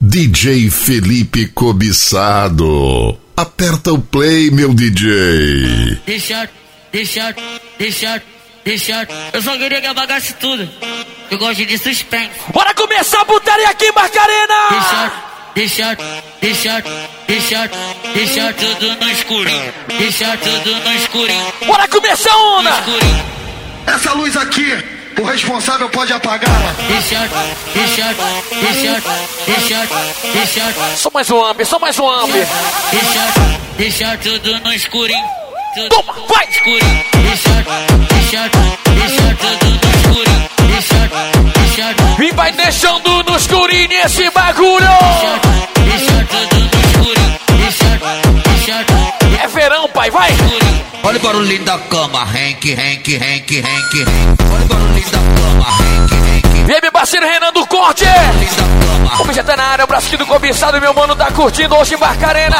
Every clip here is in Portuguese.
DJ Felipe Cobiçado. Aperta o play, meu DJ. Deixa. Eu só queria que apagasse tudo. Eu gosto de suspense. Bora começar a putaria aqui, Barcarena! Deixa tudo no escurinho. Deixa tudo no escurinho. Bora começar a onda! Essa luz aqui, o responsável pode apagar. Deixa. Só mais um ambi. Deixa tudo no escurinho. Toma, vai! Escurinho. Deixa tudo no escurinho. Deixa. E vai deixando no escurinho esse bagulho! Deixa tudo no escurinho. Deixa. É verão, pai, vai! Olha o barulhinho da cama, Henk. Olha o barulhinho da cama, Henk. E aí, meu parceiro Renan do Corte! O bicho tá na área, o braço do cobiçado, meu mano tá curtindo hoje em Barcarena.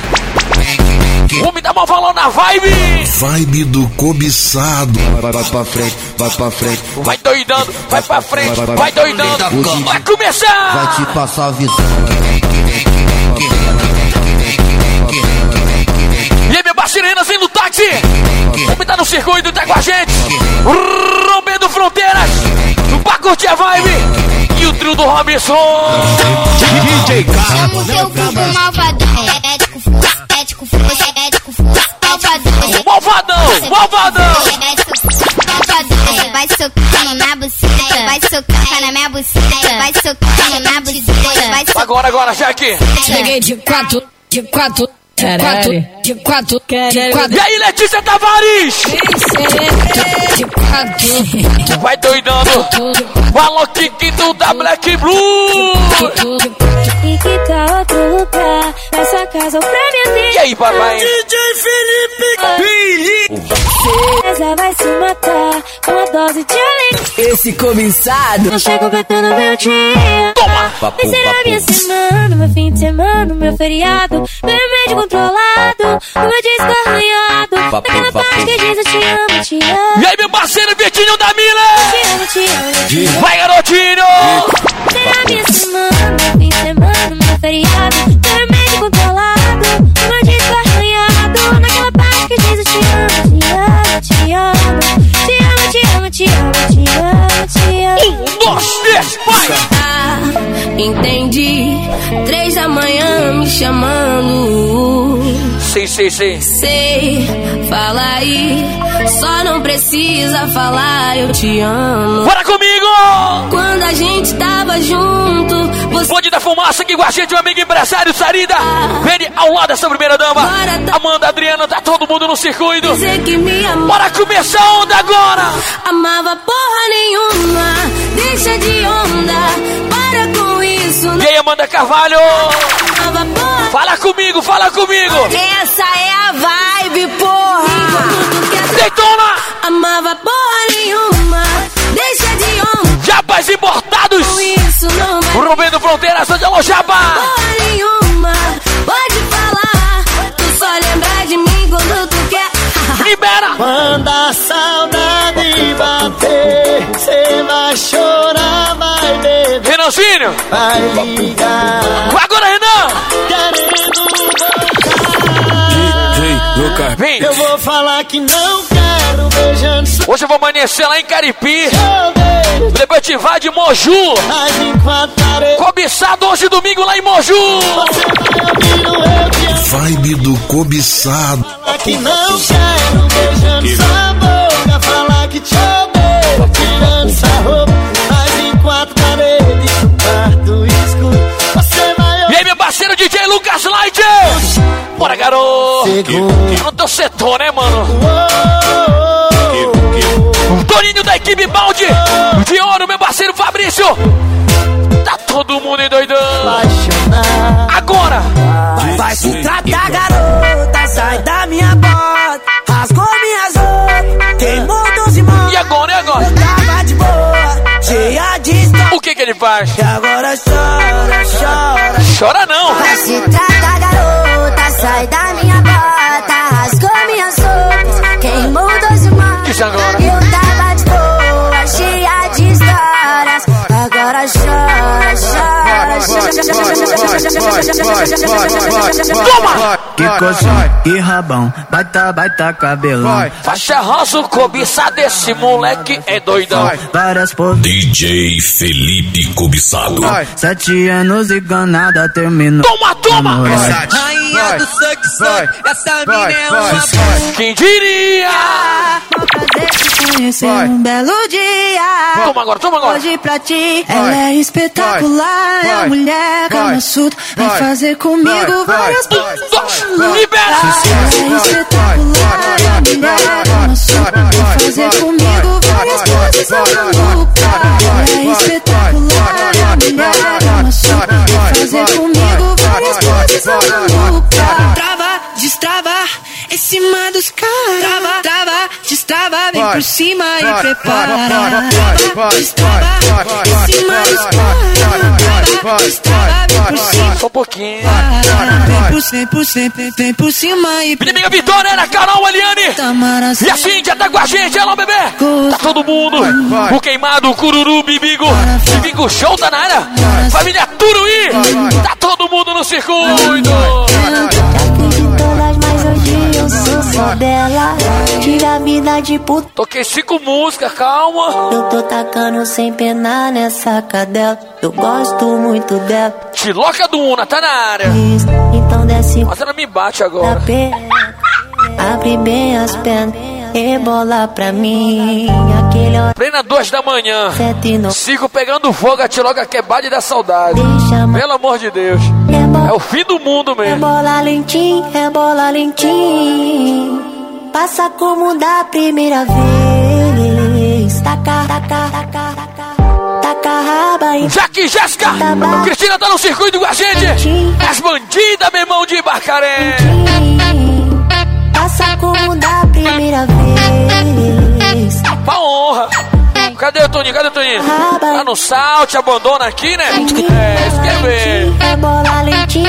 O homem tá mal falando na vibe! Vibe do cobiçado. Vai pra frente. Vai doidando, vai pra frente, vai doidando. Vai começar! Vai te passar a visão. E aí, meu parceiro Renan sendo táxi! O homem tá no circuito, tá com a gente! Rompendo fronteiras! Pra curtir a vibe! E o trio do Robinson! DJ Chama o teu cubo malvadão. Ético, malvadão. Você vai socando na buceta, vai socando na minha buceta, vai socando na buceta. Agora, Jack! Cheguei de quatro. E aí, Letícia Tavares! Vai doidando! Falou que tu da Black Blue! E que tá outro lugar nessa casa pra minha vida. E aí, papai? DJ Felipe. Essa vai se matar com uma dose de alegria. esse cobiçado Não chego cantando meu dia. Toma! Vai ser a minha semana, meu fim de semana, meu feriado, meu remédio controlado, o meu disco arranhado, naquela parte que diz eu te amo. E aí, meu parceiro Vitinho da Miller! Te amo. Vai, garotinho! Vai ser a minha semana, meu fim de semana, meu feriado, meu remédio controlado, o meu disco arranhado, naquela parte que diz eu te amo. Vai! entendi. 3 da manhã me chamando. Sim. Sei, fala aí. Só não precisa falar, eu te amo. Bora comigo! Quando a gente tava junto, você... Bonde da Fumaça aqui com a gente, meu amigo empresário Sarida. Vem ao lado dessa primeira dama. Amanda, Adriana, tá todo mundo no circuito. dizer que me amava. Bora começar a onda agora! Amava porra nenhuma, deixa de onda, para com isso. E aí, Amanda Carvalho? Amava porra. Fala comigo! Essa é a vibe, porra. Deitona! Amava porra nenhuma, deixa de onda. Japas importados! Com isso não vai Rompendo fronteiras, onde alô, Japa! porra nenhuma, pode falar. Tu só lembra de mim quando tu quer. Libera! Quando a saudade bater, cê vai chorar, vai beber, Renanzinho! vai ligar, Agora, Renan! querendo voltar. Vem! Eu vou falar que não quero, beijando sua Hoje eu vou amanhecer lá em Caripi. beijo, Depois te vai de Moju. mas enquanto parecer, Cobiçado hoje domingo lá em Moju. você vai ouvir o eu te amo. Vibe do cobiçado. Falar que não quero, beijando sua boca, falar que te odeio, tirando sua roupa, mas enquanto parede no quarto escuro, você vai E aí, meu parceiro DJ Lucas Light. Bora, garoto. No teu setor, né, mano? O Toninho da equipe Balde. De ouro, meu parceiro Fabrício. Tá todo mundo endoidando. apaixonar. Agora. Vai se tratar, garota, sai da minha bota. Rasgou minhas roupas, queimou 12 mãos. E agora, Eu tava de boa, cheia de história. O que ele faz? E agora chora. Chora não. Vai se tratar, garota, sai da minha bota, rasgou minhas roupas, queimou 12 mãos. Diz agora. Eu tava de boa, cheia de histórias, agora chora. Toma! Que coxinha, que rabão, baita cabelão. Faixa rosa, o cobiçado, esse moleque é doidão. Várias poses. DJ Felipe Cobiçado. 7 anos e ganada terminou. Toma! Rainha do suck, essa mina é uma Quem diria? Vou fazer te conhecer um belo dia. Toma agora. Hoje pra ti, ela é espetacular. É a mulher Kama Sutra. Vai fazer comigo várias poses. Libera! Ela é espetacular. É a mulher Kama Sutra. Vai fazer comigo várias poses maluca. Ela é espetacular. É a mulher Kama Sutra. Vai fazer comigo várias poses maluca. Trava, destrava, em cima dos caras. Trava, destrava, vem por cima e prepara. Trava, destrava, em cima dos caras. Trava, destrava, vem por cima. Só um pouquinho. Vem por cima e Minha amiga Vitória, era Carol, Eliane. E a Cíntia tá com a gente, alô bebê. Tá todo mundo. O Queimado, o Cururu, Bibigo. Bibigo Show tá na área. Família Turuí. Tá todo mundo no circuito. Mas hoje eu sou só dela. Tive a vida de puta. Toquei 5 músicas, calma. Eu tô tacando sem penar nessa cadela. Eu gosto muito dela. Tiloca do Una, tá na área. Então desce Mas ela me bate da agora. pé. Abre bem as pernas. Rebola pra mim. Aquele hora Plena 2 da manhã. 7 não. Sigo pegando fogo, a Tiloca quebade da saudade. Deixa mais. Pelo amor de Deus. É o fim do mundo mesmo. Rebola lentinho. Passa como da primeira vez. Taca raba em Jaque Jéssica, Cristina tá no circuito com a gente. As bandidas, meu irmão de Barcaré. Passa como da primeira vez. Pra honra. Cadê o Toninho? Tá no salto, abandona aqui, né? Isso quer ver. Rebola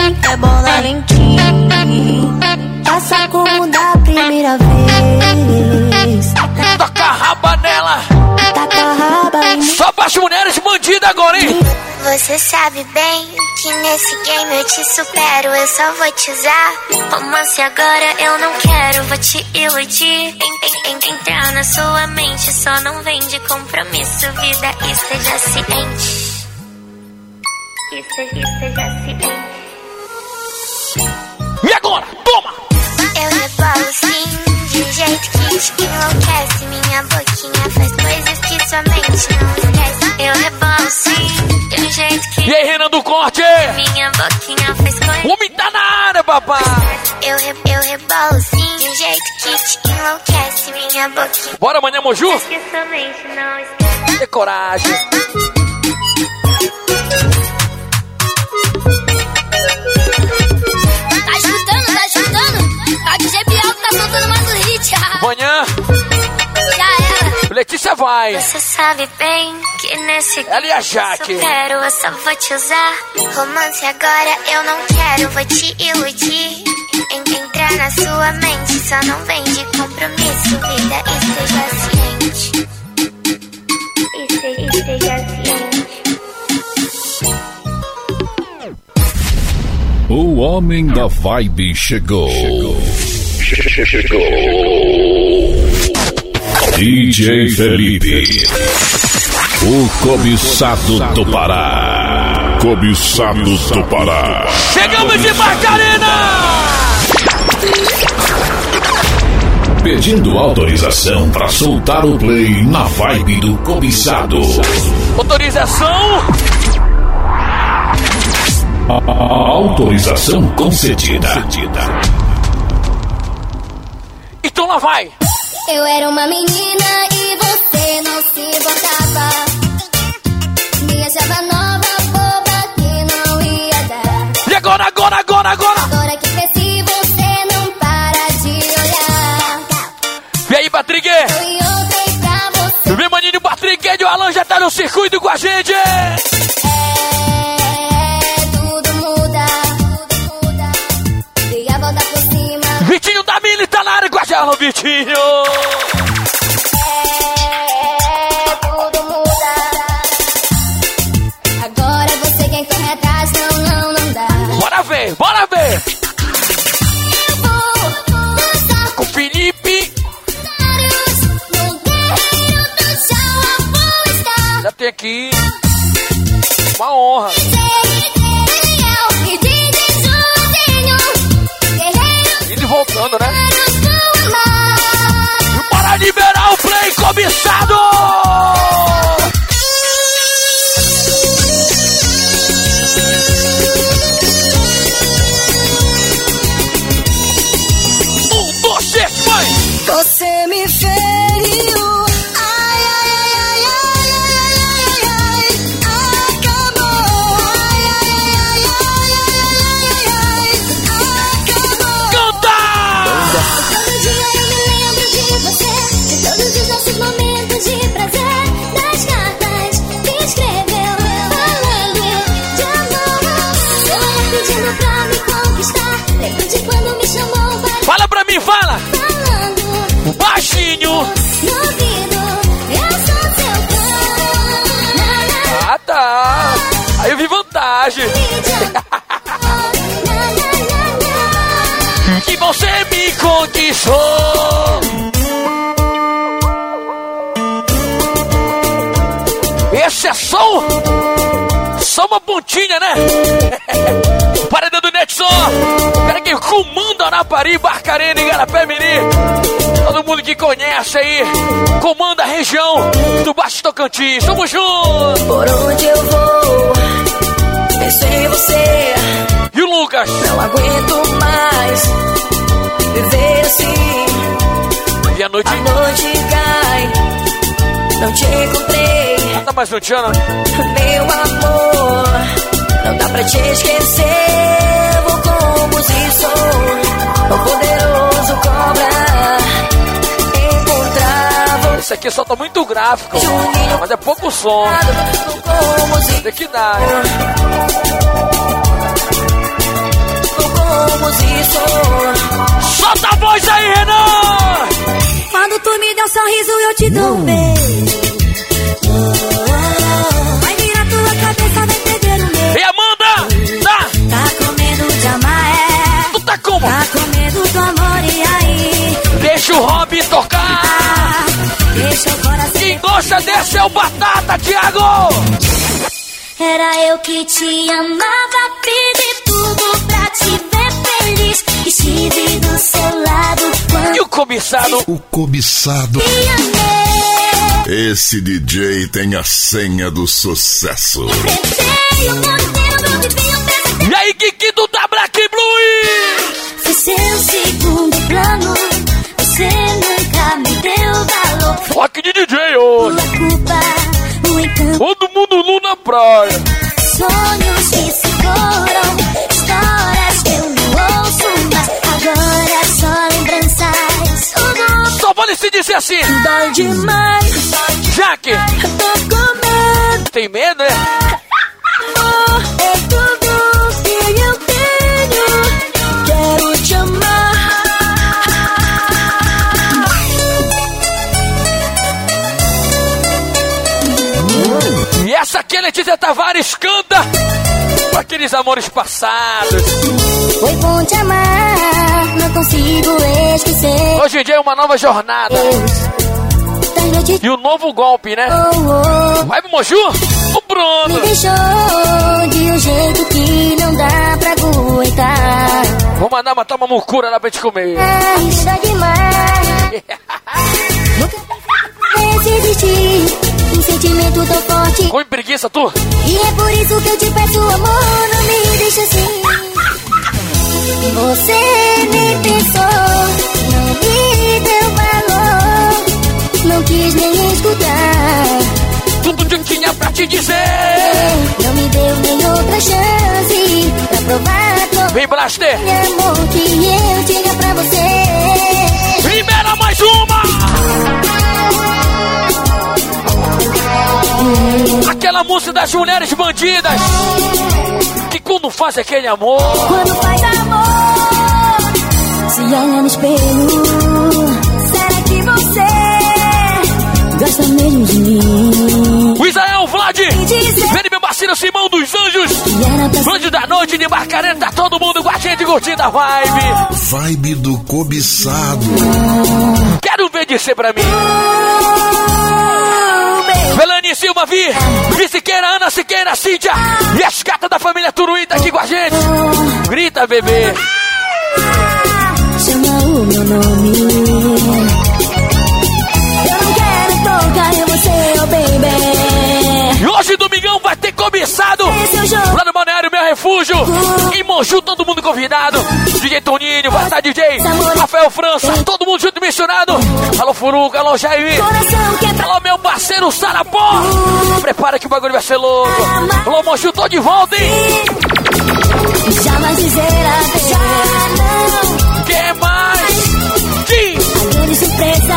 lentinho. Passa como da primeira vez. Toca a raba nela. Taca raba em Só para as mulheres bandidas agora, hein? Você sabe bem que nesse game eu te supero. Eu só vou te usar. Romance agora eu não quero. Vou te iludir. Entrar na sua mente. Só não vem de compromisso. Vida, esteja ciente. Esteja ciente. E agora? Toma! Eu rebolo sim, de um jeito que te enlouquece. Minha boquinha faz coisas que sua mente não esquece. Eu rebolo sim, de um jeito que... E aí, Renan do Corte? Minha boquinha faz coisas... O homem tá na área, papai! Eu rebolo sim, de um jeito que te enlouquece. Minha boquinha... Bora amanhã, Moju? que sua mente não esquece. Tem coragem. Tá escutando? A DJ Bial tá soltando mais um hit. Amanhã, Já era. Letícia vai. Você sabe bem que nesse Ela e a Jaque. supero, eu só vou te usar. Romance agora eu não quero, vou te iludir. Entrar na sua mente, só não vem de compromisso. Vida, esteja ciente. Esteja ciente. O homem da vibe chegou. DJ Felipe, o cobiçado do Pará. Cobiçado do Pará. Chegamos de Barcarena! Pedindo autorização para soltar o play na vibe do cobiçado. Autorização? Autorização concedida. Então lá vai. Eu era uma menina e você não se importava. Me achava nova, boba, que não ia dar. E agora? Agora que cresci, você não para de olhar. E aí, Patrick? Eu e outra pra você. Meu maninho Patrick e o Alan já tá no circuito com a gente. Tudo muda. Dei a volta por cima. Vitinho da Mili tá na área com a gente. Alô, Vitinho. Tudo muda. Agora você quem corre atrás, não dá. Bora ver, bora ver. Com o Felipe. Já tem aqui uma honra. Indo e voltando, né? E para liberar o play cobiçado! Você me feriu, ai, ai, ai, ai, ai, ai, ai, acabou, ai, ai, ai, ai, ai, acabou. Canta! Todo dia eu me lembro de você, de todos os nossos momentos de prazer, das cartas que escreveu, falando de amor. Seu olhar pedindo pra me conquistar, lembro de quando me chamou para... Fala pra mim, fala! Baixinho! No ouvido, eu sou seu fã. Ah, tá! Aí eu vi vantagem! Que você me conquistou! Esse é só uma pontinha, né? Paredão do Netson! Cara que comanda Anapari, Barcarena e Garapé Mirim! Todo mundo que conhece aí, comanda a região do Baixo Tocantins. Tamo junto! Por onde eu vou, penso em você. E o Lucas? Não aguento mais viver assim. E a noite cai, não te encontrei. Ah, tá mais noiteando? Meu amor, não dá pra te esquecer. Vou como se sou, o poderoso cobra. Esse aqui só tá muito gráfico, mas é pouco som. Tem que dar. Solta a voz aí, Renan! Quando tu me dá um sorriso, eu te dou um beijo. Vai virar tua cabeça, vai perder o medo. E Amanda? Tá com medo de amar, é? Tu tá como? Tá com medo do amor, e aí? Deixa o Robin tocar! Deixa o coração. Quem gosta desse é o Batata, Thiago! Era eu que te amava, pedi tudo pra te ver feliz. Estive do seu lado quando... E o cobiçado? O cobiçado. Te amei. Esse DJ tem a senha do sucesso. E aí, Kikito da Black Blue? Foi seu segundo plano. Você nunca me deu valor. Rock de DJ hoje. Tua culpa, o encanto. Todo mundo nu na praia. Sonhos que se foram, histórias que eu não ouço mais. Agora é só lembranças. Só vale se dizer assim. Dói demais, Jaque. tô com medo. Tem medo, né? Amor, é tudo que eu tenho. Quero te amar. E essa aqui é Letícia Tavares, canta com aqueles amores passados. Foi bom te amar, não consigo esquecer. Hoje em dia é uma nova jornada. Das noites E o novo golpe, né? Vai pro Moju? O me Bruno. deixou de um jeito que não dá pra aguentar. Vou mandar matar uma mucura lá pra gente comer. Isso dá demais. Resistir, um sentimento tão forte. Com preguiça, tu? E é por isso que eu te peço, amor, não me deixa assim. Você me pensou, não me deu valor, não quis nem escutar. Tudo que eu tinha pra te dizer. Não me deu nem outra chance pra provar todo Vem, Blaster. o amor que eu tinha pra você. Libera mais uma. Aquela música das mulheres bandidas que quando faz aquele amor, Quando faz amor, se olha no espelho, será que você gosta mesmo de mim? o Israel Vlad, vem meu parceiro Simão dos Anjos, Anjo da Noite de Barcarena, tá todo curtindo a vibe. Vibe do cobiçado. Quero ver descer pra mim. Velane Silva, Vi Siqueira, Ana Siqueira, Cíntia e as gatas da família Turuí tá aqui com a gente. Grita, bebê. Chama o meu nome. Eu não quero tocar em você, oh baby. E hoje, domingão, vai ter cobiçado lá no Balneário Meu Refúgio. Em Moju, todo mundo convidado. DJ Toninho, vai estar DJ Rafael França, todo mundo junto e misturado. Alô, Furuca, alô, Jair. Alô, meu parceiro Sarapó. Prepara que o bagulho vai ser louco. Alô, Moju, tô de volta, hein? Jamais dizer adeus. Já não. Que mais? Aquele surpresa.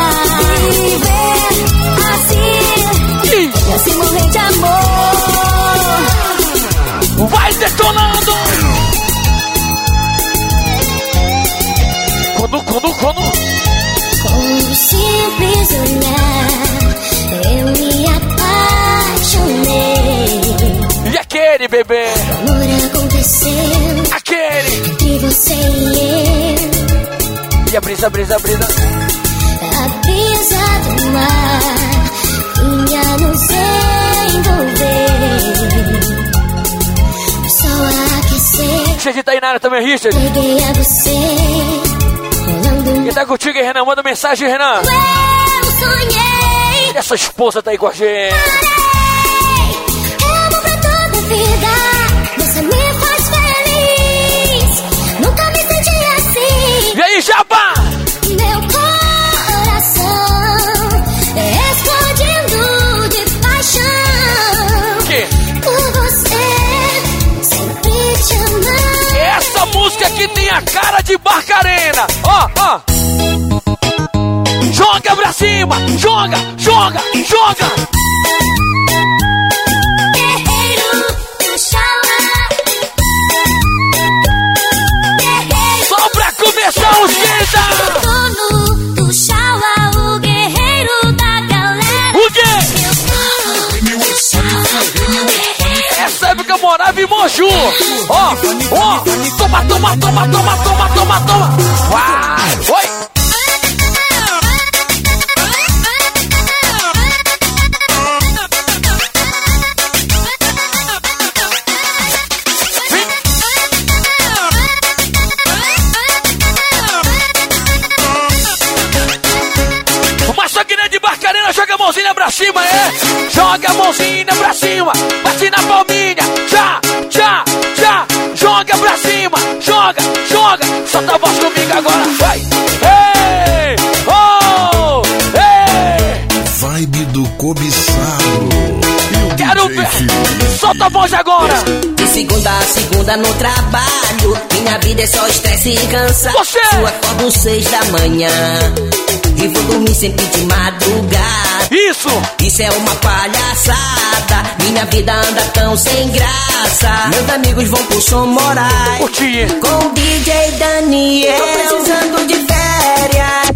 Viver assim. E assim morrer de amor. Vai detonando. Quando? Com um simples olhar, eu me apaixonei. E aquele, bebê? O amor aconteceu. Aquele. Que você e eu. E a brisa. A brisa do mar vinha nos envolver. O sol aquecer. Cheio de Tainara também, Richard. Peguei a você. Quem tá contigo aí, Renan? Manda mensagem, Renan. Eu sonhei. E essa esposa tá aí com a gente. Eu amo pra toda a vida. Você me faz feliz. Nunca me senti assim. E aí, Jabá? Meu coração explodindo de paixão. Que? Por você, sempre te amar. Essa música aqui tem a cara de Barcarena. Ó. Joga pra cima. Joga. Guerreiro do Xalá. Só pra começar o esquenta. Dono do Xalá, o guerreiro da galera. O quê? Essa época eu morava em Moju. Ó. Toma. Vai. Oi. Joga a mãozinha pra cima, joga a mãozinha pra cima, bate na palminha, tchá, joga pra cima, joga, solta a voz comigo agora, vai, ei, oh, ei. Vibe do cobiçado. Quero ver, solta a voz agora. De segunda a segunda no trabalho, minha vida é só estresse e cansaço. Você! Eu acordo 6 da manhã e vou dormir sempre de madrugada. Isso é uma palhaçada. Minha vida anda tão sem graça. Meus amigos vão pro Som Moraes com o DJ Daniel. Tô precisando de férias.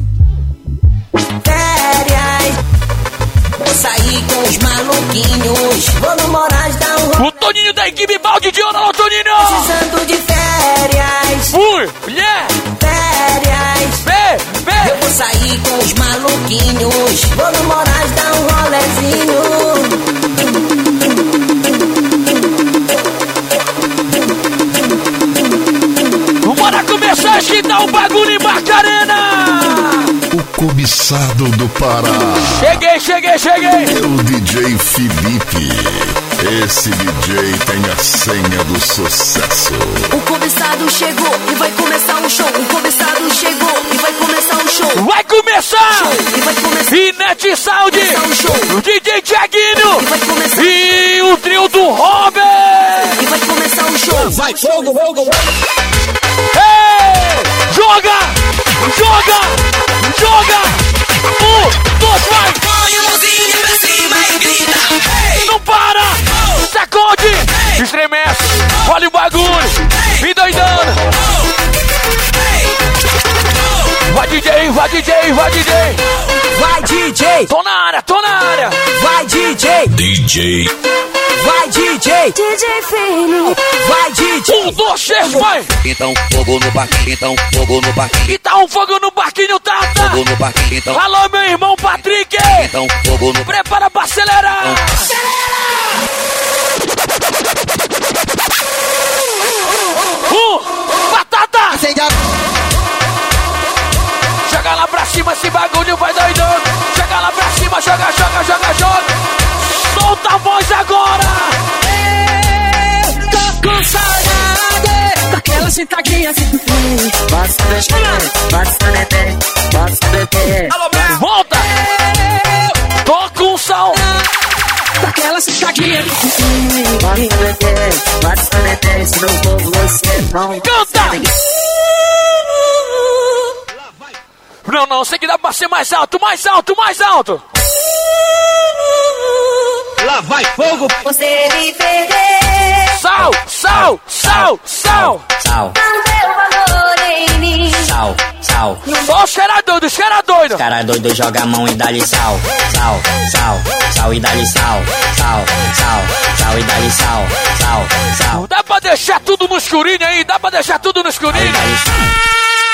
Vou sair com os maluquinhos. Vou no Moraes dar um rolê. O Toninho da equipe Balde de Ouro, alô Toninho! Precisando de férias. Mulher! Férias. Vê! Eu vou sair com os maluquinhos. Vou no Moraes dar um rolezinho. Bora começar a agitar o bagulho em Barcarena! O cobiçado do Pará. Cheguei! O DJ Felipe. Esse DJ tem a senha do sucesso. O cobiçado chegou e vai começar um show. O cobiçado chegou e vai começar um show. Vai começar! E vai começar. Inet Sound! Um show. O DJ Thiaguinho! E vai começar. E o trio do Robert! E vai começar um show. Vai, fogo! Ei! Joga! 1, 2, vai! Põe a mãozinha pra cima e grita. Hey! Não para! Sacode! Estremece! Olha o bagulho! Me doidando! Vai DJ! Vai DJ! Tô na área! Vai DJ! DJ Vai, DJ! DJ Fini! Vai, DJ! 1, 2, 3, vai! Então, fogo no barquinho, então, fogo no barquinho. E tá um fogo no barquinho, Tata! Fogo no barquinho, então. Alô, meu irmão Patrick! Então, fogo no... Prepara pra acelerar! Batata! Joga lá pra cima, esse bagulho vai doidando. Joga lá pra cima, joga, joga, joga, joga. Solta a voz agora! Eu tô com saudade daquela sentadinha assim do fim. Volta! Tô com saudade daquela sentadinha do fim. Canta! Não, não, sei que dá pra ser mais alto, mais alto, mais alto! Lá vai fogo! Você me perdeu. Sal, sal, sal, sal! Sal, Não deu valor em mim. sal, sal. Só os cara doido, os cara doido! Cara doido, joga a mão e dá-lhe sal. Sal, sal, sal e dá-lhe sal. Sal, sal, sal e dá-lhe sal. Sal, sal. Dá pra deixar tudo no escurinho aí, dá pra deixar tudo no escurinho. Dá-lhe sal.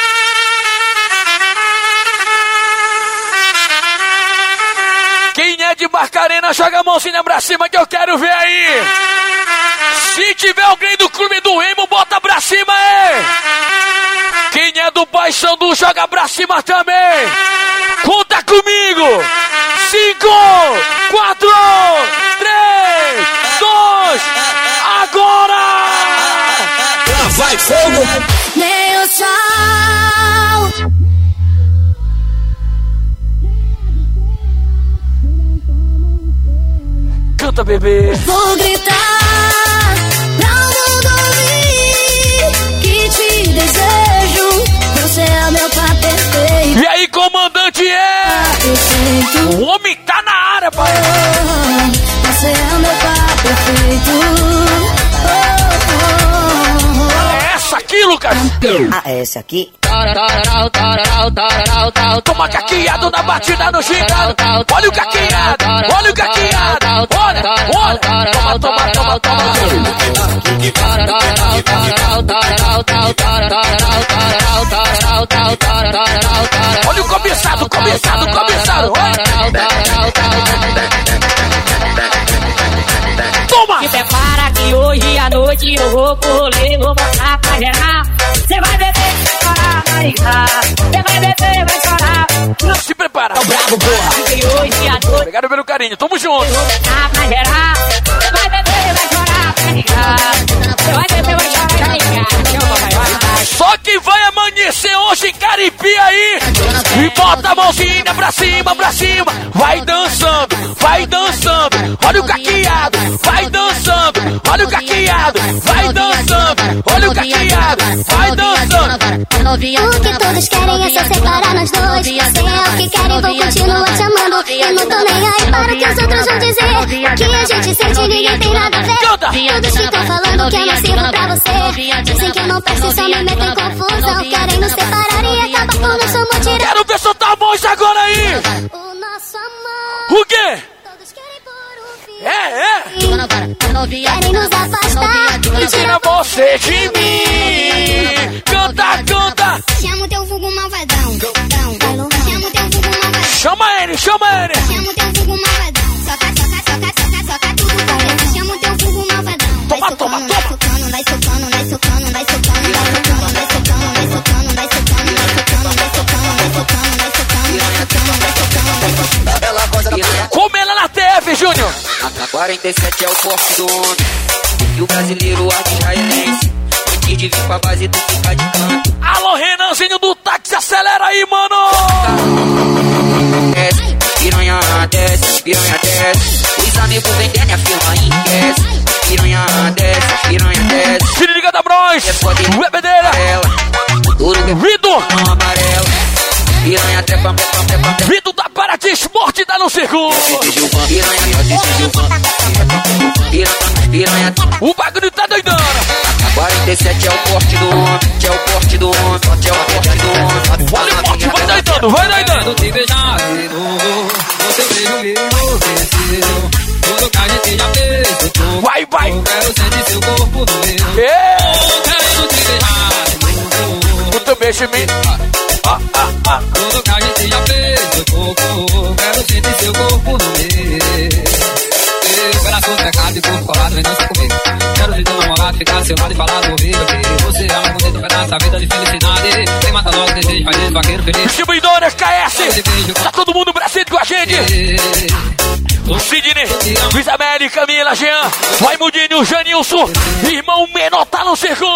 Quem é de Barcarena, joga a mãozinha pra cima que eu quero ver aí. Se tiver alguém do clube do Remo, bota pra cima aí. Quem é do Paysandu, joga pra cima também. Conta comigo. 5, 4, 3, 2, agora! Lá vai fogo! Nem o sol. Canta, bebê. Vou gritar pra o mundo ouvir que te desejo. Você é o meu par perfeito. E aí, comandante Perfeito. O homem tá na área, pai. Você é o meu par perfeito. É essa aqui, Lucas. Ah, é esse aqui? Toma caqueado na batida no gingado. Olha o caqueado, olha o caqueado. Olha, olha. Toma, toma, toma, toma. Olha o cobiçado, cobiçado, cobiçado. Toma! Se prepara que hoje à noite eu vou pro rolê, vou botar pra gerar. Cê vai beber, vai chorar, vai ligar. Cê vai beber, vai chorar. Se prepara. É o brabo, porra. E hoje à noite Obrigado pelo carinho, tamo junto. eu vou botar pra gerar. Cê vai beber, vai chorar, vai ligar. Cê vai beber, vai chorar, vai ligar. Só que vai amanhecer hoje em Caripi aí. E bota a mãozinha pra cima, pra cima. Vai dançando, vai dançando. Olha o caqueado, vai dançando. Olha o caqueado, vai dançando. Olha o caqueado, vai dançando. O que todos querem é só separar nós dois. Se é o que querem, vou continuar te amando. Eu não tô nem aí para o que os outros vão dizer. O que a gente sente, ninguém tem nada a ver. Todos ficam falando que eu não sirvo pra você. Dizem que eu não presto, só me metem em confusão. Querem nos separar e acabar com nosso amor tirado. Quero ver soltar a voz agora aí. O nosso amor. O quê? Todos querem por um fim. É. Querem nos afastar E tira você de mim. Canta, canta. Chama o teu vulgo malvadão. Chama o teu vulgo malvadão. Chama ele, chama ele. Chama o teu vulgo malvadão. Soca, soca, soca, soca, soca tudo pra dentro. Chama o teu vulgo malvadão. Toma, toma, toma. Vai socando, vai socando, vai socando, vai socando, vai socando, vai socando, vai socando, vai socando, vai socando, vai socando, vai socando, vai socando, vai socando, vai socando, vai socando. Ela gosta da... Come ela na TV, Júnior. A 47 é o corpo do homem. E o brasileiro arte israelense. Antes de vir pra base do fica de canto. Alô, Renanzinho do táxi, acelera aí, mano. Desce, piranha desce, piranha desce. Os amigos vendendo a firma enriquece. Piranha desce, piranha desce. Se liga da Bros, Bebedeira, Vido, amarela. Piranha trepa, trepa, trepa, trepa. Vido da Paraty Esporte, tá no círculo. Piranha, o bagulho tá doidando. 47 é o porte do homem, é o porte do homem, é o porte do homem. Olha o porte, vai doidando, vai doidando. Te beijar de novo, você beijo me enlouqueceu. Todo que a gente já fez, eu tô investimento. Tudo que a gente já fez, meu corpo, quero sentir seu corpo no meu. Coração pecado e corpo colado, vem dançar comigo. Quero de teu namorado, ficar ao seu lado e falar do ouvido. Você é um bonito pedaço da vida de felicidade. Quem mata logo desejo, faz esse vaqueiro feliz. Distribuidora KS, tá todo mundo presente com a gente. O Sidney, Isabelle, Camila, Jean, Raimundinho, Janilson, irmão menor tá no circo.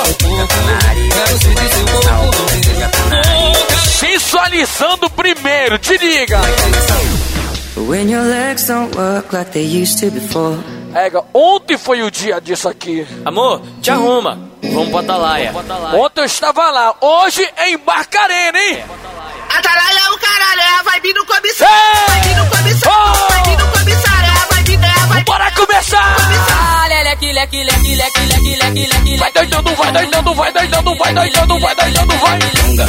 Sensualizando primeiro, te liga. When your legs don't work like they used to before. Ontem foi o dia disso aqui. Amor, te arruma. Vamos pra Atalaia. Ontem eu estava lá, hoje é em Barcarena, hein? Atalaia é o caralho, é a vibe do comissário. Vai vir no comissário, vai vir no comissário, é a vibe dela. Bora começar! Vai doidando, vai doidando, vai doidando, vai doidando, vai doidando, vai.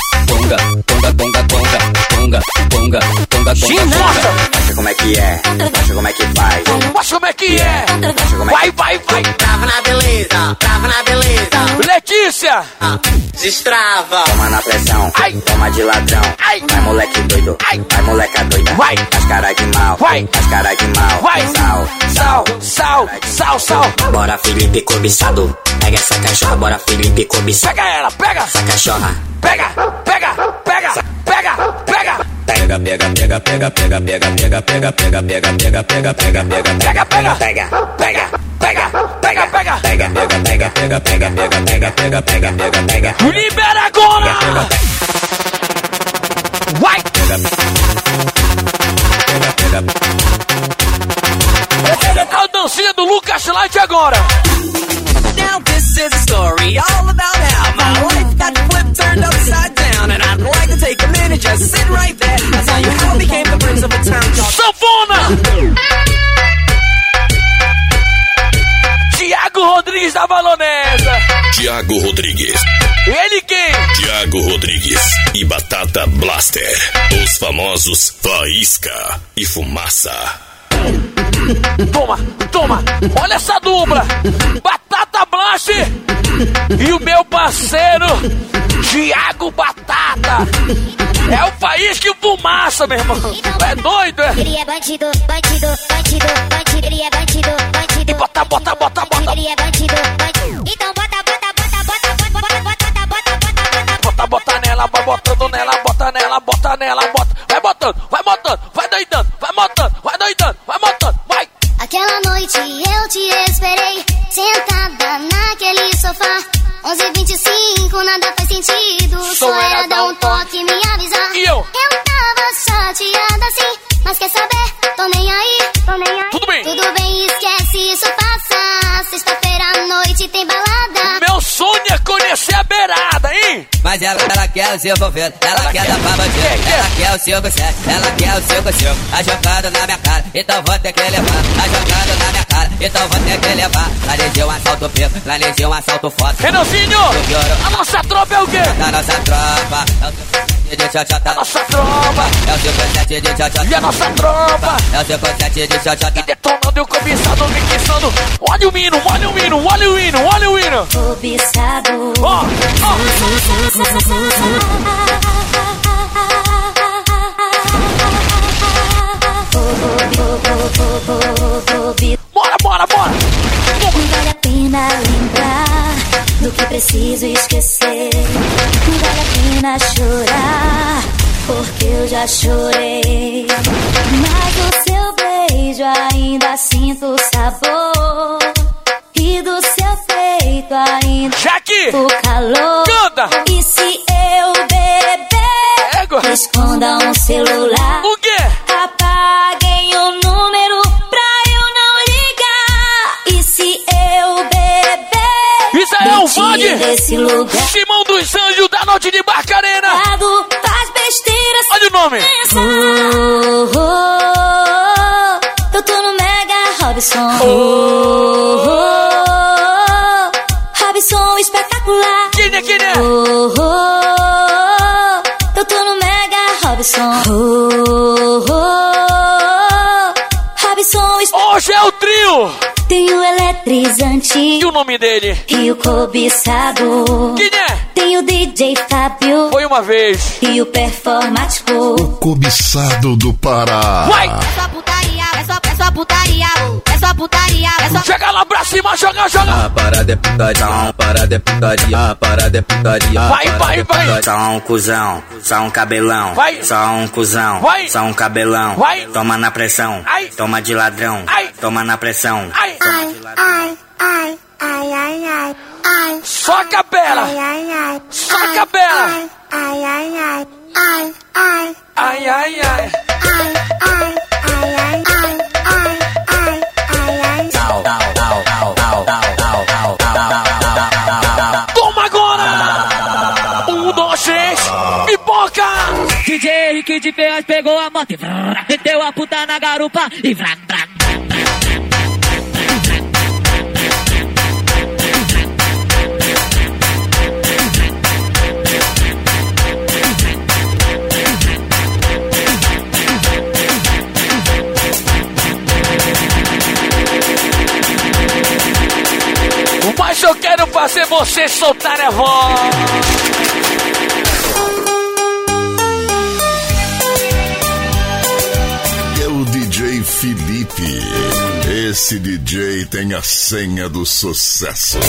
Mostra como é que é, mostra como é que faz. Mostra como é que é. Vai, vai, vai. Trava na beleza, trava na beleza. Letícia! Destrava. Toma na pressão, toma de ladrão. Vai moleque doido, vai moleca doida. Vai. As cara de mal, vai. As cara de mal. Vai. Sal. Bora Felipe cobiçado. Pega essa cachorra, bora Felipe cobiçado. Pega ela, pega. Essa cachorra. Pega. Libera agora! Vai! A dancinha do Lucas Light agora! Now this is a story all about how my life got flipped, turned upside down, and I'd like to take a minute, just sit right there. I'll tell you how I became the prince of a town called Sanfona! Tiago Rodrigues da Balonesa. Tiago Rodrigues. Ele quem? Tiago Rodrigues e Batata Blaster. Os famosos Faísca e Fumaça. Toma, olha essa dupla. Batata Blaster e o meu parceiro Tiago Batata. É o país que fumaça, meu irmão. É doido, é? Ele é bandido. Ele é bandido. E bota. Ele é bandido. Então bota. Bota nela, vai botando nela, bota nela, bota. Vai botando, vai doidando, vai montando, vai. Aquela noite eu te esperei, sentada naquele sofá. 11h25, nada faz sentido. Só era dar um toque e me avisar. E eu tava chateada assim, mas quer saber? Tô nem aí. Tudo bem, esquece, isso passa. Sexta-feira à noite tem balada. Meu sonho é conhecer a beirada, hein? Mas ela quer o seu envolvendo, ela quer dar pra bandido, ela quer o 5-7, ela quer o 5-5, a jogada na minha cara, então vou ter que levar, a jogada na minha cara, então vou ter que levar, planejei um assalto preto, planejei um assalto foto. Renanzinho, a nossa tropa é o quê? A nossa tropa, é o 5-7 de tchotchota, a nossa tropa, é o 5-7 de tchotchota, e a nossa tropa, é o 5-7 de tchotchota, e detonando e o cobiçado, mixando, olha o hino. Cobiçado. Bora! Não vale a pena lembrar do que preciso esquecer. Não vale a pena chorar, porque eu já chorei. Mas do seu beijo ainda sinto o sabor, e do seu peito ainda Jaque, o calor. Canta. E se eu beber, esconda um celular. O quê? Apaguem o número pra eu não ligar. E se eu beber, isso é o Vande desse lugar. Simão dos Anjos da Noite de Barcarena. Faz besteiras. Olha o nome. Eu tô no Mega Robson. Robson espetacular. Quem é? Eu tô no Mega Robson. Robson espetacular. Hoje é o trio. Tem o eletrizante. E o nome dele? E o cobiçado. Quem é? Tem o DJ Fábio. Foi uma vez. E o performático. O cobiçado do Pará. Vai! É só putaria, é só putaria, é só putaria, é só... Chega lá pra cima, joga! A parada é putaria, a parada é putaria, a parada é putaria. Vai! Só um cuzão, só um cabelão. Vai! Só um cuzão, vai! Só um cabelão. Vai! Toma na pressão, ai! Toma de ladrão, ai! Toma na pressão, ai! Ai, ai, ai, ai, ai, ai, ai. Só a capela! Ai, ai, ai. Só a capela! Ai, ai, ai, ai, ai. Ai, ai, ai. Ai, ai, ai, ai, ai, ai, ai, ai, ai. Toma agora! 1, 2, 3, pipoca! DJ Rick de Ferraz pegou a moto e meteu a puta na garupa e Mas eu quero fazer você soltar a voz. É o DJ Felipe. Esse DJ tem a senha do sucesso.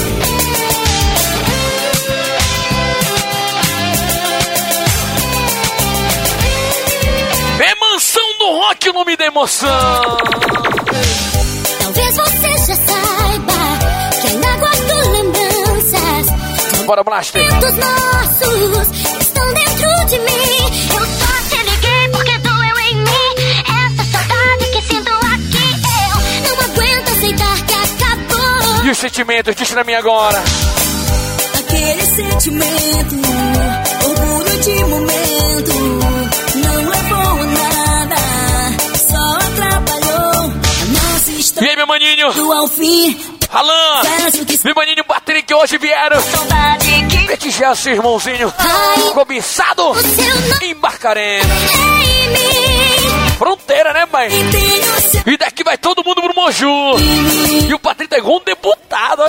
É Mansão do Rock, o nome da emoção. Talvez você já saiba que ainda guardo lembranças. Bora, Blaster. Dos nossos estão dentro de mim. Eu só te liguei porque doeu em mim. Essa saudade que sinto aqui. Eu não aguento aceitar que acabou. E os sentimentos, diz pra mim agora. Aquele sentimento, orgulho de momento, não levou a nada, só atrapalhou a nossa história. E aí, meu maninho? Do ao fim. Alan, meu maninho Patrick, hoje vieram prestigiar seu irmãozinho cobiçado em Barcarena. Fronteira, né, mãe? E daqui vai todo mundo pro Moju. E o Patrick tá igual um deputado.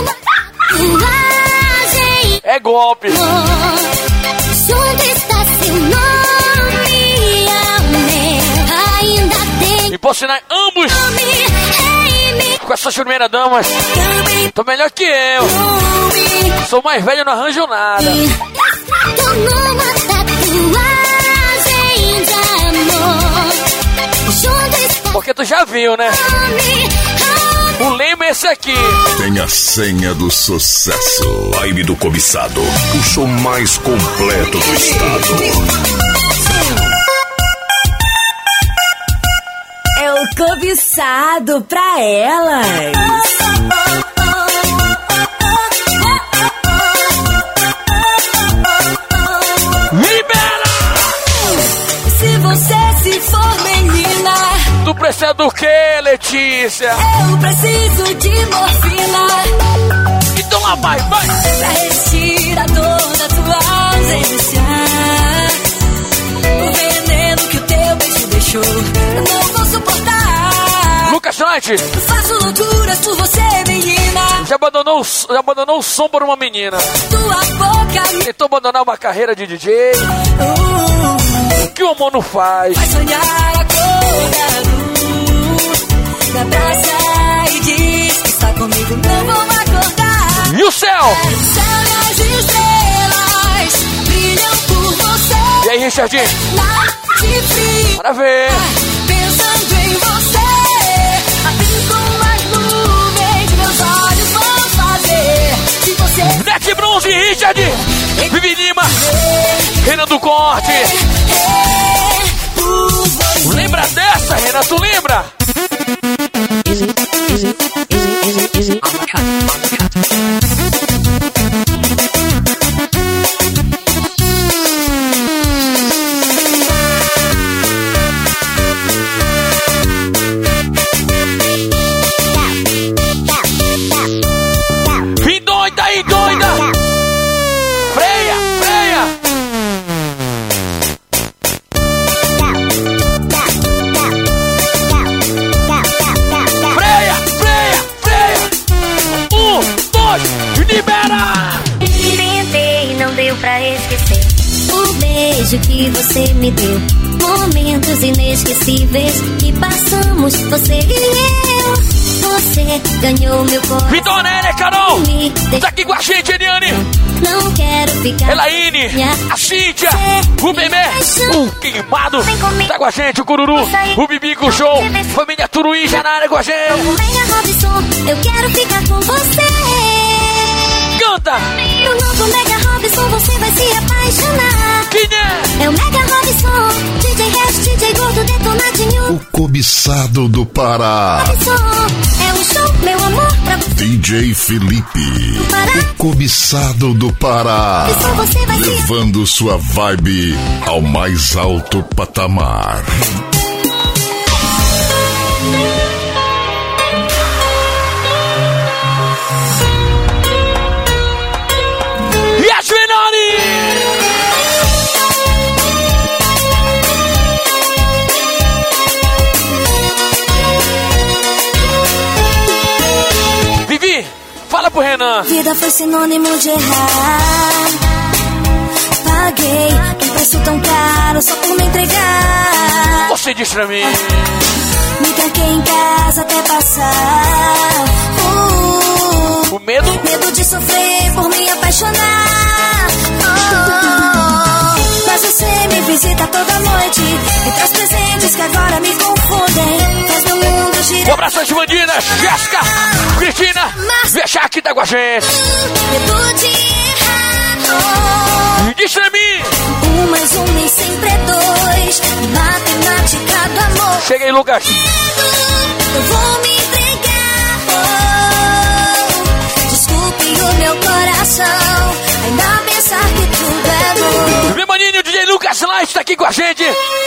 É golpe. Junto está seu nome, ainda tem. E por sinal, ambos com essas primeiras damas, tô melhor que eu. Sou mais velho, não arranjo nada. Porque tu já viu, né? O lema é esse aqui. Tem a senha do sucesso. Vibe do Cobiçado, o show mais completo do estado. É o Cobiçado pra elas. Libera! Se você se for menina, tu precisa do que, Letícia? Eu preciso de morfina. Então lá vai! Pra retirar toda a tua ausência. O veneno que o teu beijo deixou, não vou suportar. Lucas Knight! Faço loucuras por você, menina. Já abandonou o som por uma menina. Tua boca tentou abandonar uma carreira de DJ. O que o amor não faz? Vai sonhar acordado na praça e diz que está comigo, não vou acordar. E o céu? Céu e as estrelas brilham por você. E aí, Richardinho? De frio, bora ver. Pensando em você, assim como as nuvens meus olhos vão fazer. Se você Net Bronze, Richard, Vivi Lima, Renan do Corte. Lembra dessa, Renan? Tu lembra? Easy. E doida aí, doida! Freia! deu pra esquecer. O beijo que você me deu, momentos inesquecíveis que passamos, você e eu. Você ganhou meu coração. Vitória, Carol! Tá aqui com a gente, Eliane! Não quero ficar. Elaine, a Cíntia, o Bebê, o Queimado, tá com a gente, o Cururu, o Bibico Show, família Turuí já na área com a gente. Mega Robson, eu quero ficar com você. Canta! No novo Mega Robson você vai se apaixonar. Quem é? É o Mega Robson, DJ Hash, DJ Gordo, detonadinho. O cobiçado do Pará. Robson, é um show, meu amor, pra você. DJ Felipe, o cobiçado do Pará, levando sua vibe ao mais alto patamar. E as menores! Vivi, fala pro Renan. Vida foi sinônimo de errar. Paguei um preço tão caro só por me entregar. Você diz pra mim. Me tranquei em casa até passar. O medo? Medo de sofrer por me apaixonar. Mas você me visita toda noite e traz presentes que agora me confundem. Faz meu mundo girar. Um abraço às bandidas, Jéssica, Cristina, Vechar aqui tá com a gente. Medo de errar. Diz pra mim. 1 mais 1 nem sempre é 2. Matemática do amor. Chega aí, Lucas. Eu vou me entregar. Desculpe o meu coração ainda pensar que tudo é bom. Meu maninho, DJ Lucas Light está aqui com a gente.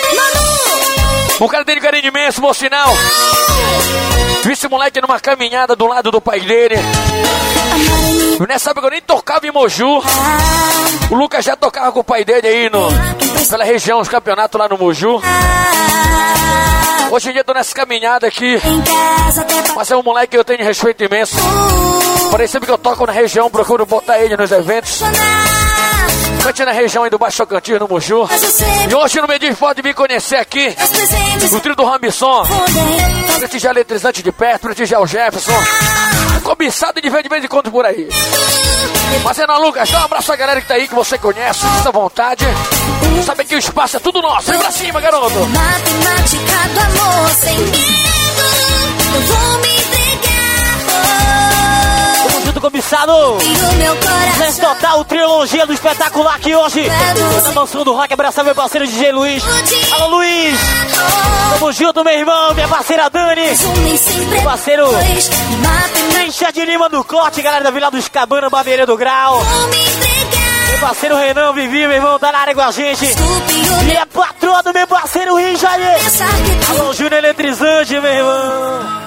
O cara dele carinho imenso, bom sinal. Vi esse moleque numa caminhada do lado do pai dele. Nessa época eu nem tocava em Moju. O Lucas já tocava com o pai dele aí pela região, os campeonatos lá no Moju. Hoje em dia eu tô nessa caminhada aqui. Mas é um moleque que eu tenho respeito imenso. Porém, sempre que eu toco na região, procuro botar ele nos eventos. Na região aí do Baixo Tocantins, no Moju. E hoje no Medis pode vir conhecer aqui o trio do Rambisson. Prestigiar Eletrizante de perto, prestigiar o Jefferson. Cobiçado de vez em quando por aí. Mas é não, Lucas, dá um abraço à galera que tá aí, que você conhece, fica à vontade. Sabe que o espaço é tudo nosso. Vem pra cima, garoto. Matemática do amor sem medo. Eu vou me entregar. Tamo junto, cobiçado. Nesse total, trilogia do espetacular aqui hoje. Na mansão do rock, abraçar meu parceiro DJ Luiz. Alô, Luiz. Tamo junto, meu irmão, minha parceira Dani. Meu parceiro Deixa de Lima do Corte, galera da Vila dos Cabana, Barbearia do Grau. Meu parceiro Renan, Vivi, meu irmão, tá na área com a gente. E é patroa do meu parceiro Richard. Alô, Júnior Eletrizante, meu irmão.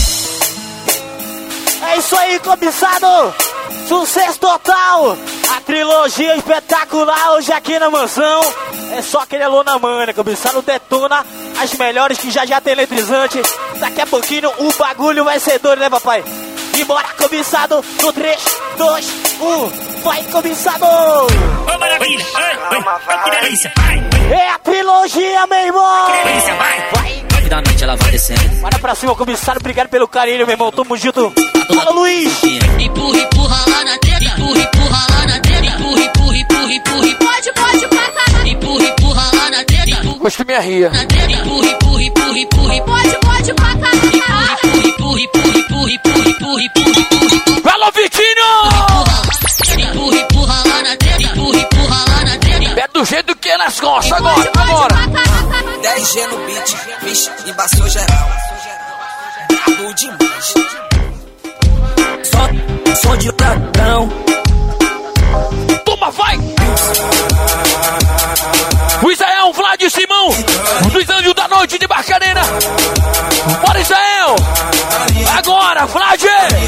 É isso aí, cobiçado. Sucesso total. A trilogia espetacular hoje aqui na mansão. É só aquele alô na manha, cobiçado detona as melhores que já tem Eletrizante. Daqui a pouquinho o bagulho vai ser doido, né, papai? E bora, cobiçado, no 3, 2, 1. Vai, cobiçado! Ô, maravilha! Que delícia! É a trilogia, meu irmão! Que delícia, vai! Da noite ela vai descendo. Bora pra cima, cobiçado, obrigado pelo carinho, meu irmão. Tamo junto. Fala, Luiz! Empurra, empurra lá na treta. Empurra, empurra lá na treta. Empurra, empurra, empurra, empurra. Pode, pra cá. Empurra, empurra lá na treta. Gostei minha ria. Empurra, empurra, empurra, empurra. Pode, pra cá. Empurra, empurra, empurra, empurra, empurra, empurra. Alô, Vitinho! Empurra, empurra lá na treta. Empurra, empurra lá na treta. É do jeito que é nas costas, agora. 10G no beat, vixe, embaçou geral. Brabo demais. Só de ladrão. Toma, vai! O Israel, Vlad e Simão, dos Anjos da Noite de Barcarena. Bora, Israel! Agora, Vlad!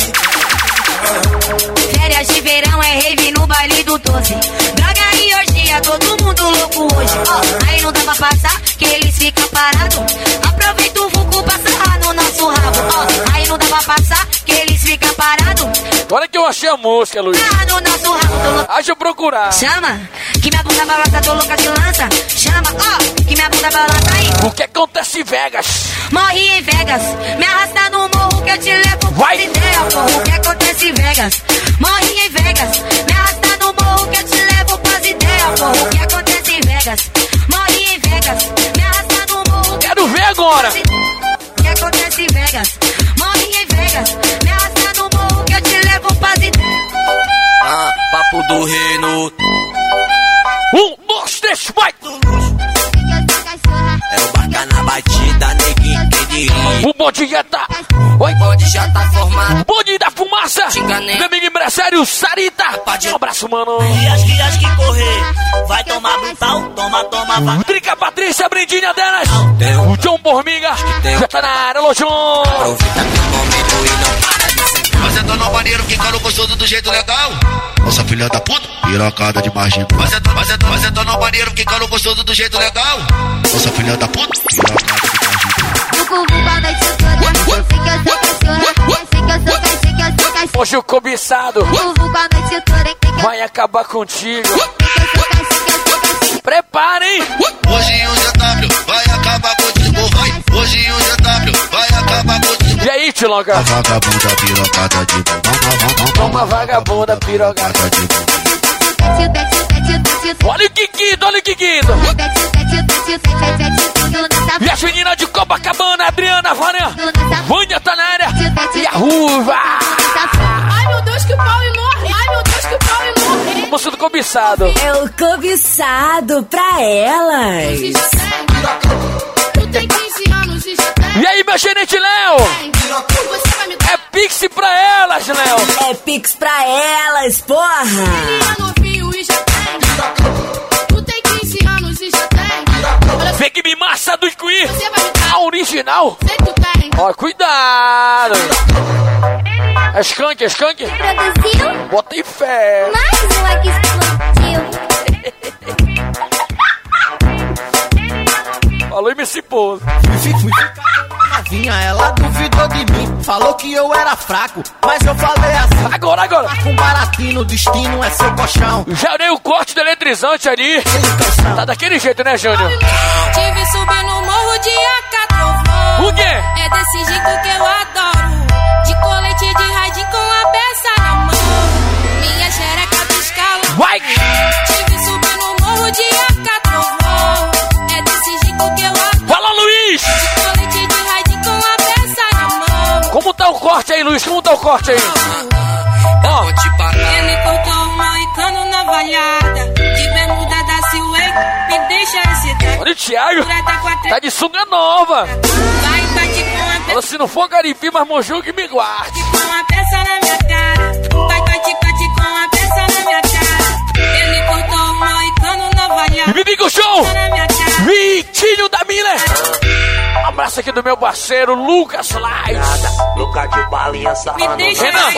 Férias de verão é rave no baile do 12. Droga e orgia, todo mundo louco hoje. Aí não dá pra passar, que eles ficam parados. Aproveita o vulco pra sarrar no nosso rabo. Aí não dá pra passar, que eles ficam parados. Agora que eu achei a música, Luiz. Deixa eu procurar. Chama, que minha bunda balança, tô louca de lança. Chama, ó, que minha bunda balança aí. O que acontece em Vegas? Morri em Vegas, me arrasta no morro que eu te levo pra ideia, porra. O que acontece em Vegas? Morri em Vegas, me arrasta no morro que eu te levo pras ideias, porra. O que acontece em Vegas? Morri em Vegas, me arrasta no morro. Quero ver agora. O que acontece em Vegas? Morri em Vegas, me arrasta no morro que eu te levo pras ideias. Papo do reino. 1, 2, 3, vai! É o barca na batida, neguinho, quem diria. O bonde já tá. Oi, bonde já tá formado. Bonde da fumaça. Meu amigo empresário Sarita. Um abraço, mano. Guias que correr. Vai tomar brutal, toma, vai. Trica Patrícia, brindinha delas. O John Bormiga. Já tá na área, alô, John. Aproveita que o momento e não para de sentar. Mas é no maneiro que caro gostoso do jeito legal. Nossa filha da puta, pirocada de margem. Mas é no maneiro que caro gostoso do jeito legal. Nossa filha da puta, pirocada de margem. O cubo vai da tesoura, eu sei que eu sou cachorra. Eu sei que eu sou cachorra. Hoje o cobiçado O cubo vai da tesoura, vai acabar contigo. Preparem. Hoje o GW vai acabar contigo, vai. Hoje o GW vai acabar contigo. E aí, Tilonga? A vagabunda pirocada de bom. Toma vagabunda pirocada de bom. Olha o Kikito, olha o Kikito. E as meninas de Copacabana, Adriana, Vânia tá na área. E a Ruva. Ai meu Deus, que pau enorme. Ai meu Deus, que pau enorme. Moço do cobiçado. É o cobiçado pra elas. Tu tem 15 anos e já tem. E aí, meu gerente Léo? É Pix pra elas, Léo. É Pix pra elas, porra. Ele é novinho e já tem. Tu tem 15 anos e já tem. Vem que me massa do Squee. A original. Sei que tu tem. Ó, cuidado. É skunk, é skunk. Produziu? Botei fé. Mais uma que explodiu. Falou MC Pose. Fui novinha, ela duvidou de mim. Falou que eu era fraco, mas eu falei assim. Agora. Com baratinho, o destino é seu colchão. Já dei o corte do eletrizante ali. Tá daquele jeito, né, Júnior? Tive subir no morro de Acatrovô. O quê? É desse jeito que eu adoro. De colete de radinho com a peça na mão. Minha xereca piscala. Vai! Tive subir no morro de Acatrovô. É desse jeito que eu adoro. Fala, Luiz! De colete de radinho com a peça na mão. Como tá o corte aí, Luiz? Como tá o corte aí? Ó. Ele cortou o moicano na valhada. De bermuda da Silway, me deixa excitar. Olha o Thiago. Tá de sunga nova. Vai, bate com a Fala, se não for Garimpim, mas Moju que me guarde. com a peça na minha cara. Vai, bate com a peça na minha cara. Ele cortou o moicano na valhada. Vivi com o show! Na minha cara. Vitinho da Miller! Abraço aqui do meu parceiro, Lucas Slides. Luca de balinha, sarrando. Renan!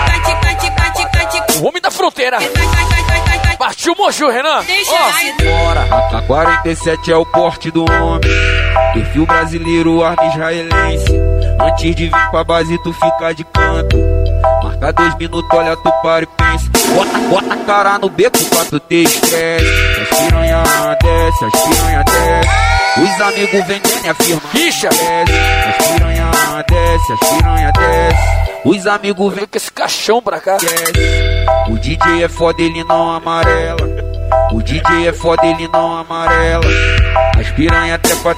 O homem da fronteira. Partiu Moju, Renan. Ó. A 47 é o porte do homem. Perfil brasileiro, arma israelense. Antes de vir pra base, tu fica de canto. Marca 2 minutos, olha, tu para e pensa. Bota a cara no beco pra tu ter estresse. As piranha desce, as piranha desce. Os amigos vendendo e afirmam. Ficha! As piranha desce, as piranha desce. Os amigos vêm com esse caixão pra cá. O DJ é foda, ele não amarela. O DJ é foda, ele não amarela. As piranha trepa.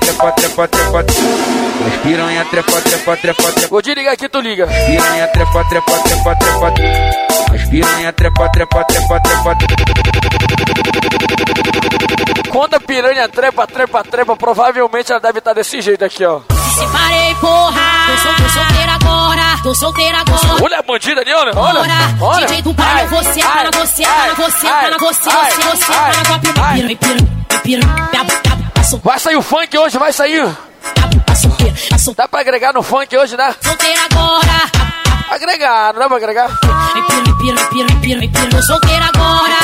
As piranha trepa. Vou te ligar aqui, tu liga. As piranha trepa. As piranha trepa. Quando a piranha trepa, provavelmente ela deve estar desse jeito aqui, ó. Separei, porra. Tô solteira agora. Olha a bandida ali, olha. DJ do baile, você, você. Vai sair o funk hoje, vai sair. Dá pra agregar no funk hoje, né? Solteira agora. Agregar, não dá pra agregar? Tô solteira agora.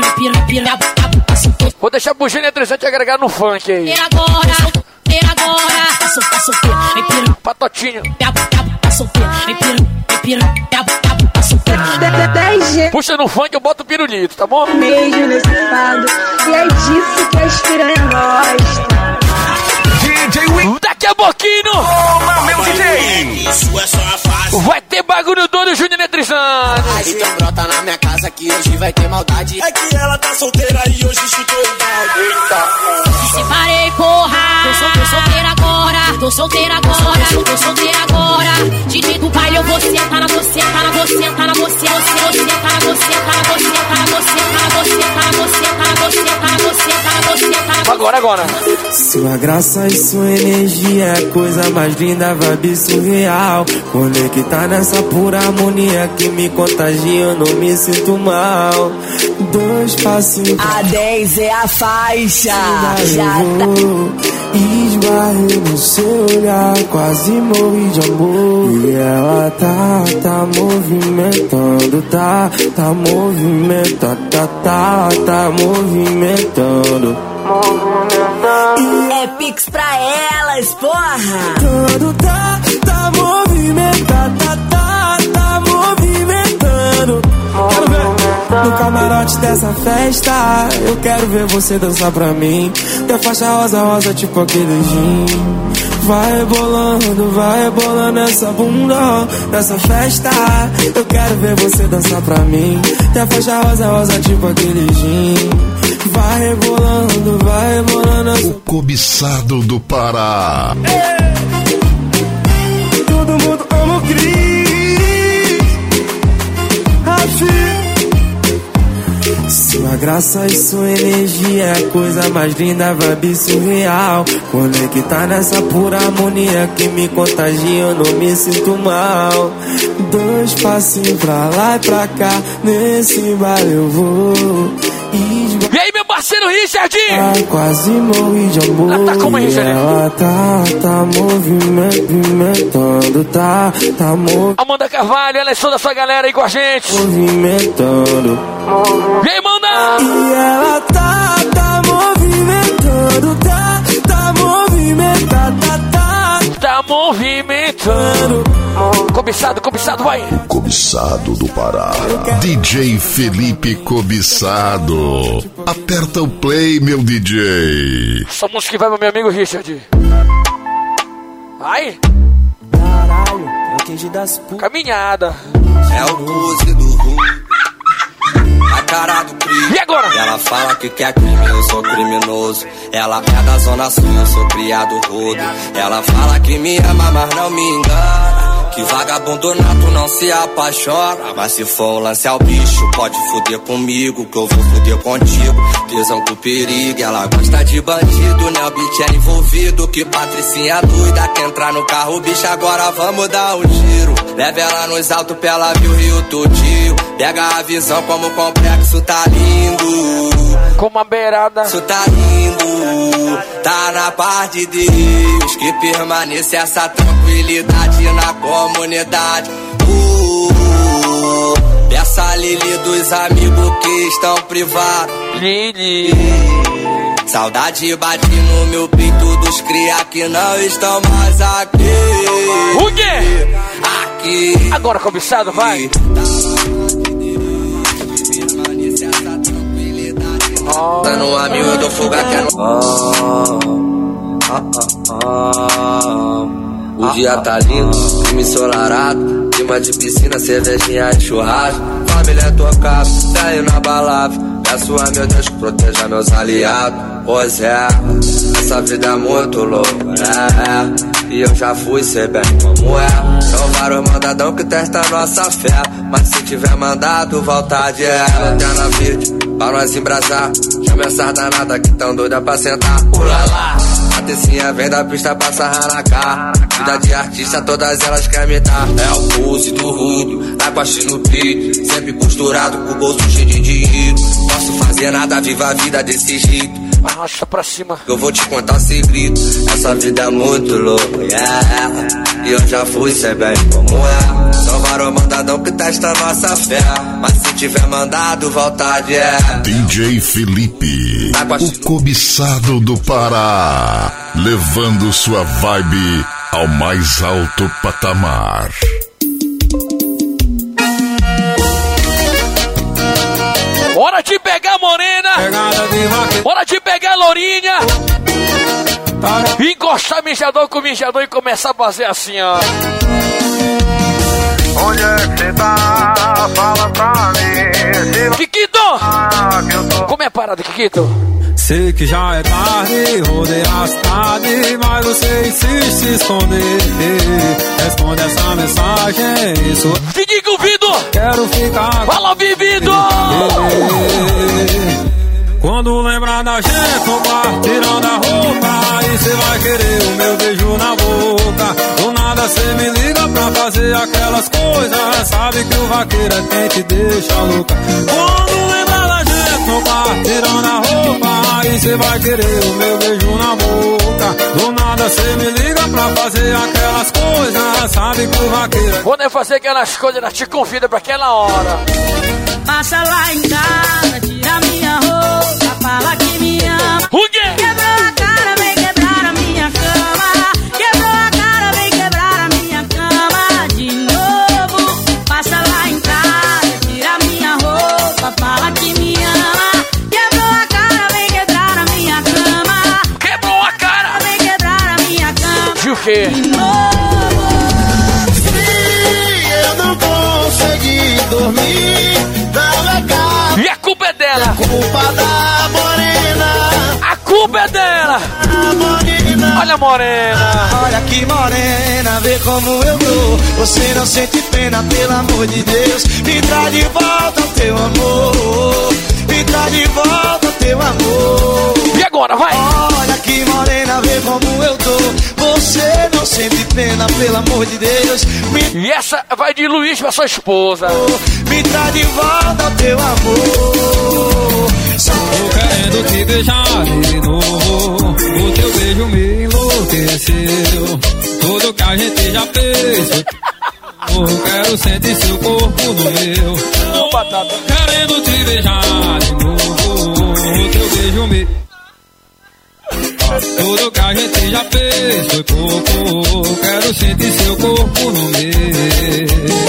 Vou deixar a bugina eletrizante agregar no funk aí. Solteira agora. Patotinho. 10G. Puxa no funk, eu boto o pirulito, tá bom? Mesmo nesse estado. E é disso que as piranha gostam. Daqui a pouquinho, meu DJ, vai ter bagulho todo, Júnior Eletrizando. Então brota na minha casa que hoje vai ter maldade. É que ela tá solteira e hoje chutou o balde. Me separei, porra. Tô solteira agora. Tô solteira agora. DJ do baile, eu vou sentar na você, tá na você, tá na você, tá na você, tá na você, tá na você, tá na você, tá na você, tá na você, tá na você, tá na você, tá na você. Agora. Sua graça e sua energia é a coisa mais linda, vibe surreal. Conectar nessa pura harmonia que me contagia, eu não me sinto mal. 2 passinhos. A 10 é a faixa. Esbarrei no seu olhar, quase morri de amor. E ela tá movimentando, tá movimentando. É pix pra elas, porra. Tudo tá movimentando, tá movimentando. Quero ver no camarote dessa festa. Eu quero ver você dançar pra mim. Tem faixa rosa, tipo aquele gin. Vai rebolando essa bunda nessa festa. Eu quero ver você dançar pra mim. Tem faixa rosa, tipo aquele gin. Vai rebolando essa... O cobiçado do Pará. Todo mundo ama o Cris. Assim. Sua graça e sua energia é a coisa mais linda, vibe surreal. Conectar nessa pura harmonia que me contagia, eu não me sinto mal. 2 passinhos pra lá e pra cá, nesse baile eu vou. E aí, meu parceiro Richardinho? Quase morri de amor. Tá como, Richard? Ela tá movimentando, tá Amanda Carvalho, ela é só da sua galera aí com a gente. Movimentando. E aí, Amanda? E ela tá movimentando, tá movimentando. Cobiçado, vai. Cobiçado do Pará. DJ Felipe Cobiçado. Aperta o play, meu DJ. Essa música que vai pro meu amigo Richard. Vai. Caralho, é o queijo das putas. Caminhada. É o pose do Ru. A cara do crime. E agora? Ela fala que quer crime, eu sou criminoso. Ela é da zona sul, eu sou criado rodo. Ela fala que me ama, mas não me engana. Que vagabundo nato não se apaixona. Mas se for um lance ao bicho, pode fuder comigo, que eu vou fuder contigo. Tesão com perigo, ela gosta de bandido, né? O beat é envolvido. Que patricinha doida, que entrar no carro, bicho, agora vamos dar um tiro. Leva ela nos altos pra ela ver o Rio tudinho. Pega a visão como o complexo tá lindo. Como a beirada. Isso tá lindo, tá na paz de Deus. Que permaneça essa tranquilidade na comunidade. Peça a Lili dos amigos que estão privados. Lili. Saudade bate no meu peito dos cria que não estão mais aqui. O quê? Aqui. Agora, cobiçado, vai. Tá no amigo do fuga que é O dia tá lindo, clima ensolarado. Clima de piscina, cervejinha e churrasco. Família tocada, saio na balada. Peço a meu Deus que proteja meus aliados. Pois é, essa vida é muito louca, e eu já fui, sei bem como é. São vários mandadão que testam nossa fé. Mas se tiver mandado, vontade é. Até na vídeo, pra nós embrasar. Chama essas danadas que tão doida pra sentar. Ulala, a tecinha vem da pista pra sarrar na cara. Vida de artista, todas elas querem me dar. É o pulse do rudo, na costa no peito. Sempre costurado, com o bolso cheio de dinheiro. Posso fazer nada, viva a vida desse jeito. Arrasta pra cima. Eu vou te contar um segredo. Essa vida é muito louca, e eu já fui, sei bem como é. São vários mandadão que testa nossa fé. Mas se tiver mandado, vontade é. DJ Felipe, o cobiçado do Pará, levando sua vibe ao mais alto patamar. Hora de pegar morena. Hora de pegar lourinha. Encostar mijador com mijador e começar a fazer assim, ó. Onde é que cê tá? Fala pra mim. Kikito! Como é a parada, Kikito? Sei que já é tarde, rodei a cidade, mas você insiste se esconder. Responde essa mensagem, isso. Fique com o Vido! Quero ficar. Fala, Vivido! Quando lembrar da gente, no bar, tirando a roupa, aí cê vai querer o meu beijo na boca. Do nada cê me liga pra fazer aquelas coisas, sabe que o vaqueiro é quem te deixa louca. Quando lembrar da gente, no bar, tirando a roupa, aí cê vai querer o meu beijo na boca. Do nada cê me liga pra fazer aquelas coisas, sabe que o vaqueiro é... Quando eu fazer aquelas coisas, ela te convida pra aquela hora. Passa lá em casa, tira minha roupa, fala que me ama. O quê? Quebrou a cara, vem quebrar a minha cama. Quebrou a cara, vem quebrar a minha cama de novo. Passa lá em casa, tira minha roupa, fala que me ama. Quebrou a cara, vem quebrar a minha cama. Quebrou a cara, vem quebrar a minha cama de o quê? de novo. Se eu não consegui dormir, e a culpa é dela. A culpa da morena. A culpa é dela. A morena. Olha a morena. Olha que morena, vê como eu tô. Você não sente pena, pelo amor de Deus. Me traz de volta o teu amor. Me traz de volta o teu amor. E agora, vai. Olha que morena, vê como eu tô. Você não sente pena, pelo amor de Deus. E essa vai de Luiz pra sua esposa. Me traz de volta o teu amor. Tô querendo te beijar de novo. O teu beijo me enlouqueceu. Tudo que a gente já fez. Eu quero sentir seu corpo no meu. Tô querendo te beijar de novo. O teu beijo me... Tudo que a gente já fez foi pouco. Quero sentir seu corpo no meu.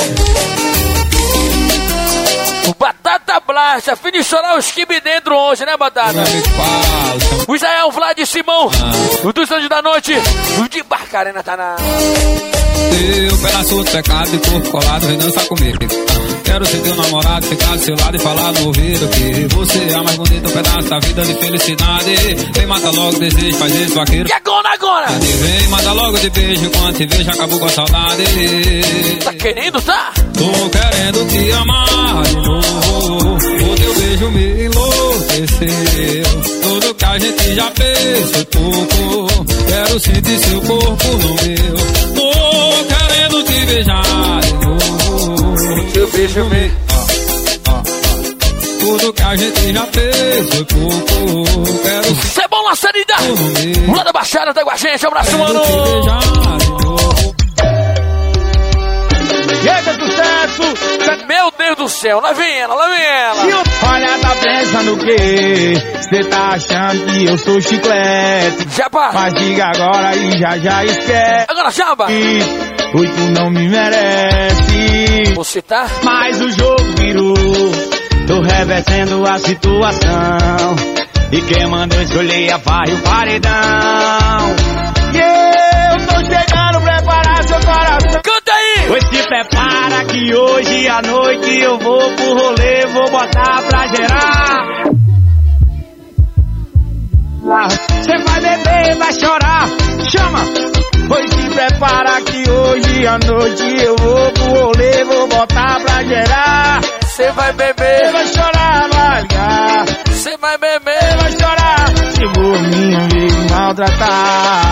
Batata Blast, a fim de chorar os quibe dentro hoje, né, Batata? O Israel, Vlad e Simão, o dos Anjos da Noite, o de Barcarena tá na... Teu pedaço de pecado e corpo colado, vem dançar comigo. Quero ser teu namorado, ficar do seu lado e falar no ouvido que você é a mais bonita, um pedaço da vida de felicidade. Vem, mata logo, desejo, faz esse vaqueiro. E agora? Vem, mata logo de beijo, quando te vejo acabou com a saudade. Tá querendo, tá? Tô querendo te amar de novo. O teu beijo me enlouqueceu. Tudo que a gente já fez foi pouco. Quero sentir seu corpo no meu. Tô querendo te beijar de novo. Teu beijo me... Tudo que a gente já fez foi pouco. Quero... Cebola Sanida! O lado da Baixada tá com a gente, abraço, mano! E aí, sucesso! Meu Deus do céu, lá vem ela! Olha, tá pensando o quê? Cê tá achando que eu sou chiclete? Japa! Mas diga agora e já esquece. Agora, Japa! Pois tu não me merece. Você tá? Mas o jogo virou. Tô revertendo a situação. E quem mandou escolher a farra e o paredão. E eu tô chegando, preparar seu coração. Canta aí! Pois se prepara que hoje à noite eu vou pro rolê, vou botar pra gerar. Cê vai beber, vai chorar, chama! Pois se prepara que hoje à noite eu vou pro rolê, vou botar pra gerar. Cê vai beber, vai chorar, vai ligar. Cê vai beber, vai chorar. Chegou minha vez de maltratar.